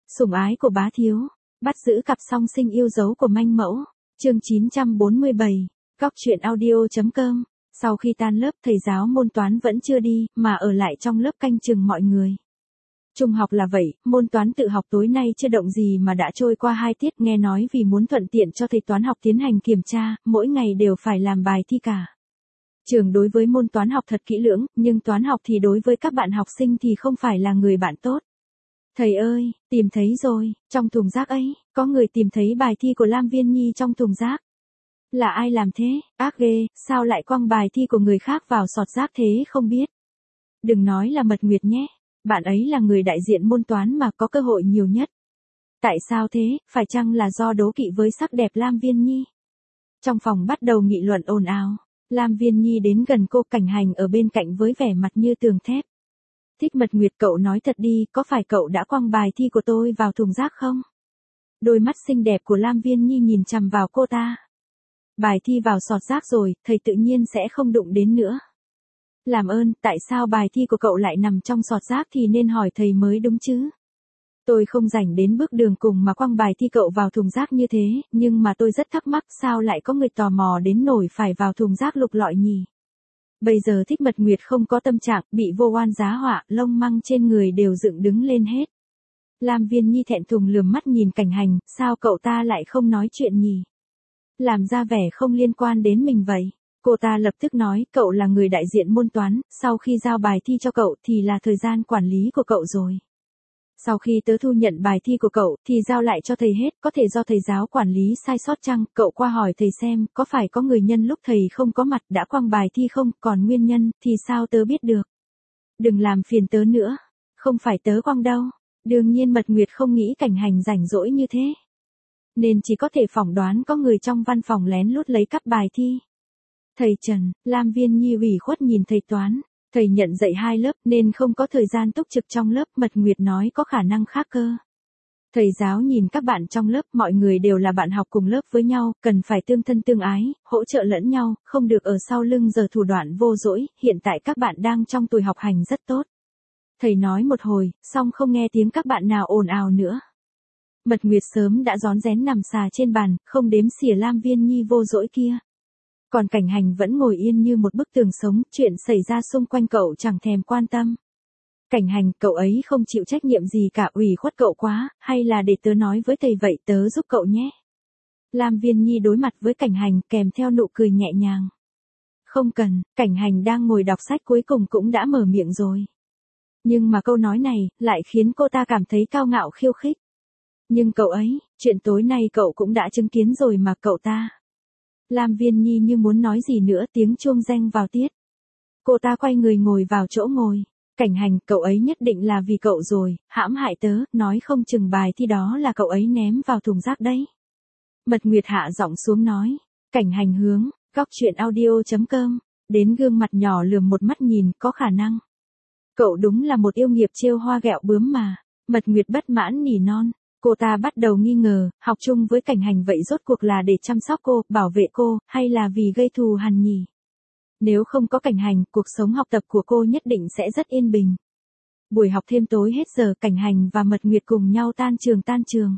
Sủng ái của bá thiếu, bắt giữ cặp song sinh yêu dấu của manh mẫu. Chương 947, góc truyện audio.com. Sau khi tan lớp thầy giáo môn toán vẫn chưa đi, mà ở lại trong lớp canh chừng mọi người. Trung học là vậy, môn toán tự học tối nay chưa động gì mà đã trôi qua 2 tiết, nghe nói vì muốn thuận tiện cho thầy toán học tiến hành kiểm tra, mỗi ngày đều phải làm bài thi cả. Trường đối với môn toán học thật kỹ lưỡng, nhưng toán học thì đối với các bạn học sinh thì không phải là người bạn tốt. Thầy ơi, tìm thấy rồi, trong thùng rác ấy, có người tìm thấy bài thi của Lam Viên Nhi trong thùng rác. Là ai làm thế, ác ghê, sao lại quăng bài thi của người khác vào sọt rác thế không biết. Đừng nói là Mật Nguyệt nhé, bạn ấy là người đại diện môn toán mà có cơ hội nhiều nhất. Tại sao thế, phải chăng là do đố kỵ với sắc đẹp Lam Viên Nhi? Trong phòng bắt đầu nghị luận ồn ào, Lam Viên Nhi đến gần cô, Cảnh Hành ở bên cạnh với vẻ mặt như tường thép. Thích Mật Nguyệt, cậu nói thật đi, có phải cậu đã quăng bài thi của tôi vào thùng rác không? Đôi mắt xinh đẹp của Lam Viên Nhi nhìn chằm vào cô ta. Bài thi vào sọt rác rồi, thầy tự nhiên sẽ không đụng đến nữa. Làm ơn, tại sao bài thi của cậu lại nằm trong sọt rác thì nên hỏi thầy mới đúng chứ? Tôi không rảnh đến bước đường cùng mà quăng bài thi cậu vào thùng rác như thế, nhưng mà tôi rất thắc mắc sao lại có người tò mò đến nổi phải vào thùng rác lục lọi nhỉ? Bây giờ Thích Mật Nguyệt không có tâm trạng, bị vô oan giá họa, lông măng trên người đều dựng đứng lên hết. Lam Viên Nhi thẹn thùng lườm mắt nhìn Cảnh Hành, sao cậu ta lại không nói chuyện nhỉ? Làm ra vẻ không liên quan đến mình vậy. Cô ta lập tức nói, cậu là người đại diện môn toán, sau khi giao bài thi cho cậu thì là thời gian quản lý của cậu rồi. Sau khi tớ thu nhận bài thi của cậu thì giao lại cho thầy hết, có thể do thầy giáo quản lý sai sót chăng, cậu qua hỏi thầy xem, có phải có người nhân lúc thầy không có mặt đã quăng bài thi không, còn nguyên nhân thì sao tớ biết được. Đừng làm phiền tớ nữa, không phải tớ quăng đâu. Đương nhiên Mật Nguyệt không nghĩ Cảnh Hành rảnh rỗi như thế, nên chỉ có thể phỏng đoán có người trong văn phòng lén lút lấy cắp bài thi. Thầy Trần, Lam Viên Nhi ủy khuất nhìn thầy toán. Thầy nhận dạy 2 lớp nên không có thời gian túc trực trong lớp, Mật Nguyệt nói có khả năng khác cơ. Thầy giáo nhìn các bạn trong lớp, mọi người đều là bạn học cùng lớp với nhau, cần phải tương thân tương ái, hỗ trợ lẫn nhau, không được ở sau lưng giở thủ đoạn vô dỗi, hiện tại các bạn đang trong tuổi học hành rất tốt. Thầy nói một hồi, xong không nghe tiếng các bạn nào ồn ào nữa. Mật Nguyệt sớm đã rón rén nằm xà trên bàn, không đếm xỉa Lam Viên Nhi vô dỗi kia. Còn Cảnh Hành vẫn ngồi yên như một bức tường sống, chuyện xảy ra xung quanh cậu chẳng thèm quan tâm. Cảnh Hành, cậu ấy không chịu trách nhiệm gì cả, ủy khuất cậu quá, hay là để tớ nói với thầy vậy, tớ giúp cậu nhé. Lam Viên Nhi đối mặt với Cảnh Hành kèm theo nụ cười nhẹ nhàng. Không cần, Cảnh Hành đang ngồi đọc sách cuối cùng cũng đã mở miệng rồi. Nhưng mà câu nói này lại khiến cô ta cảm thấy cao ngạo khiêu khích. Nhưng cậu ấy, chuyện tối nay cậu cũng đã chứng kiến rồi mà cậu ta. Lam Viên Nhi như muốn nói gì nữa, tiếng chuông reng vào tiết. Cô ta quay người ngồi vào chỗ ngồi. Cảnh Hành, cậu ấy nhất định là vì cậu rồi, hãm hại tớ, nói không chừng bài thi đó là cậu ấy ném vào thùng rác đấy. Mật Nguyệt hạ giọng xuống nói. Cảnh Hành hướng, góc truyện audio.com, đến gương mặt nhỏ lườm một mắt nhìn, có khả năng. Cậu đúng là một yêu nghiệt trêu hoa ghẹo bướm mà. Mật Nguyệt bất mãn nỉ non. Cô ta bắt đầu nghi ngờ, học chung với Cảnh Hành vậy rốt cuộc là để chăm sóc cô, bảo vệ cô, hay là vì gây thù hằn nhỉ? Nếu không có Cảnh Hành, cuộc sống học tập của cô nhất định sẽ rất yên bình. Buổi học thêm tối hết giờ, Cảnh Hành và Mật Nguyệt cùng nhau tan trường.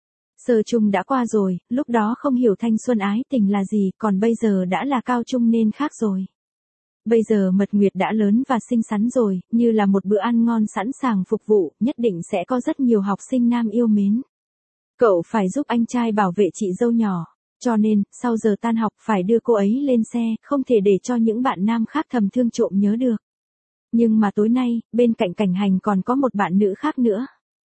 Sơ trung đã qua rồi, lúc đó không hiểu thanh xuân ái tình là gì, còn bây giờ đã là cao trung nên khác rồi. Bây giờ Mật Nguyệt đã lớn và xinh xắn rồi, như là một bữa ăn ngon sẵn sàng phục vụ, nhất định sẽ có rất nhiều học sinh nam yêu mến. Cậu phải giúp anh trai bảo vệ chị dâu nhỏ, cho nên, sau giờ tan học phải đưa cô ấy lên xe, không thể để cho những bạn nam khác thầm thương trộm nhớ được. Nhưng mà tối nay, bên cạnh Cảnh Hành còn có một bạn nữ khác nữa.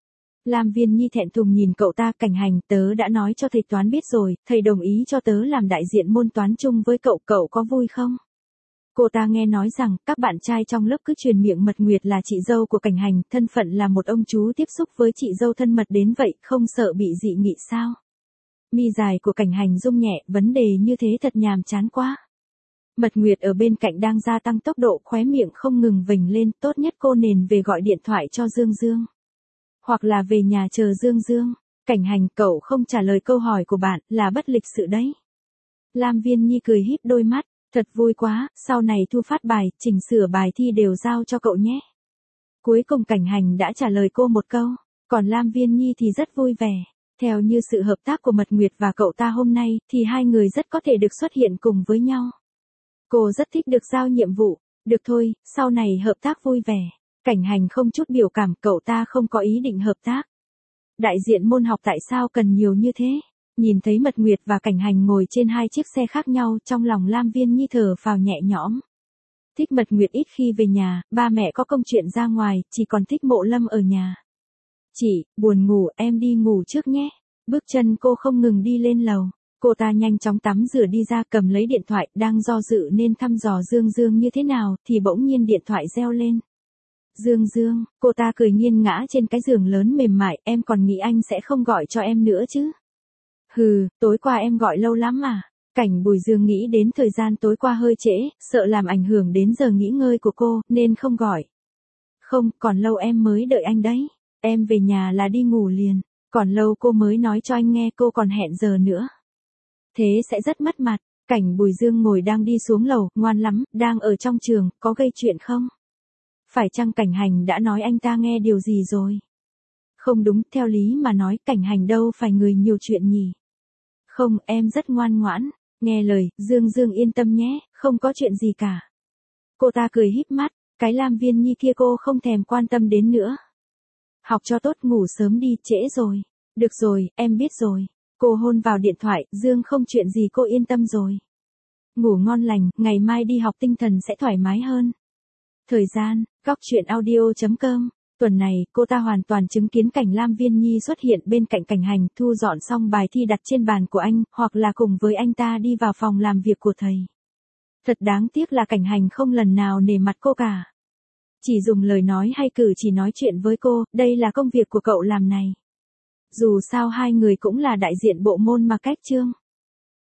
Lam Viên Nhi thẹn thùng nhìn cậu ta, Cảnh Hành, tớ đã nói cho thầy toán biết rồi, thầy đồng ý cho tớ làm đại diện môn toán chung với cậu, cậu có vui không? Cô ta nghe nói rằng, các bạn trai trong lớp cứ truyền miệng Mật Nguyệt là chị dâu của Cảnh Hành, thân phận là một ông chú tiếp xúc với chị dâu thân mật đến vậy, không sợ bị dị nghị sao? Mi dài của Cảnh Hành rung nhẹ, vấn đề như thế thật nhàm chán quá. Mật Nguyệt ở bên cạnh đang gia tăng tốc độ, khóe miệng không ngừng vểnh lên, tốt nhất cô nên về gọi điện thoại cho Dương Dương. Hoặc là về nhà chờ Dương Dương. Cảnh Hành, cậu không trả lời câu hỏi của bạn, là bất lịch sự đấy. Lam Viên Nhi cười híp đôi mắt. Thật vui quá, sau này thu phát bài, chỉnh sửa bài thi đều giao cho cậu nhé. Cuối cùng Cảnh Hành đã trả lời cô một câu. Còn Lam Viên Nhi thì rất vui vẻ. Theo như sự hợp tác của Mật Nguyệt và cậu ta hôm nay, thì hai người rất có thể được xuất hiện cùng với nhau. Cô rất thích được giao nhiệm vụ. Được thôi, sau này hợp tác vui vẻ. Cảnh Hành không chút biểu cảm, cậu ta không có ý định hợp tác. Đại diện môn học tại sao cần nhiều như thế? Nhìn thấy Mật Nguyệt và Cảnh Hành ngồi trên hai chiếc xe khác nhau, trong lòng Lam Viên Nhi thở phào nhẹ nhõm. Thích Mật Nguyệt ít khi về nhà, ba mẹ có công chuyện ra ngoài, chỉ còn thích Mộ Lâm ở nhà. Chị, buồn ngủ, em đi ngủ trước nhé. Bước chân cô không ngừng đi lên lầu. Cô ta nhanh chóng tắm rửa đi ra, cầm lấy điện thoại, đang do dự nên thăm dò Dương Dương như thế nào, thì bỗng nhiên điện thoại reo lên. Dương Dương, cô ta cười nghiêng ngã trên cái giường lớn mềm mại, em còn nghĩ anh sẽ không gọi cho em nữa chứ? Hừ, tối qua em gọi lâu lắm mà. Cảnh Bùi Dương nghĩ đến thời gian tối qua hơi trễ, sợ làm ảnh hưởng đến giờ nghỉ ngơi của cô, nên không gọi. Không, còn lâu em mới đợi anh đấy. Em về nhà là đi ngủ liền. Còn lâu cô mới nói cho anh nghe cô còn hẹn giờ nữa. Thế sẽ rất mất mặt. Cảnh Bùi Dương ngồi đang đi xuống lầu, ngoan lắm, đang ở trong trường, có gây chuyện không? Phải chăng Cảnh Hành đã nói anh ta nghe điều gì rồi? Không đúng, theo lý mà nói, Cảnh Hành đâu phải người nhiều chuyện nhỉ? Không, em rất ngoan ngoãn. Nghe lời, Dương Dương yên tâm nhé, không có chuyện gì cả. Cô ta cười híp mắt, cái Lam Viên Nhi kia cô không thèm quan tâm đến nữa. Học cho tốt, ngủ sớm đi, trễ rồi. Được rồi, em biết rồi. Cô hôn vào điện thoại, Dương không chuyện gì, cô yên tâm rồi. Ngủ ngon lành, ngày mai đi học tinh thần sẽ thoải mái hơn. Thời gian, góc truyện audio.com. Tuần này, cô ta hoàn toàn chứng kiến cảnh Lam Viên Nhi xuất hiện bên cạnh Cảnh Hành, thu dọn xong bài thi đặt trên bàn của anh, hoặc là cùng với anh ta đi vào phòng làm việc của thầy. Thật đáng tiếc là Cảnh Hành không lần nào nể mặt cô cả. Chỉ dùng lời nói hay cử chỉ nói chuyện với cô, đây là công việc của cậu làm này. Dù sao hai người cũng là đại diện bộ môn marketing.